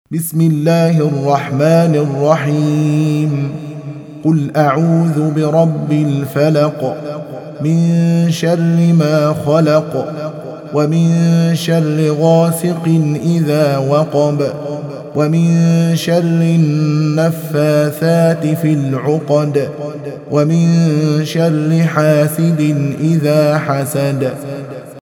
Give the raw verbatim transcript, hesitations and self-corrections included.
بسم الله الرحمن الرحيم قل أعوذ برب الفلق من شر ما خلق ومن شر غاسق إذا وقب ومن شر النفاثات في العقد ومن شر حاسد إذا حسد.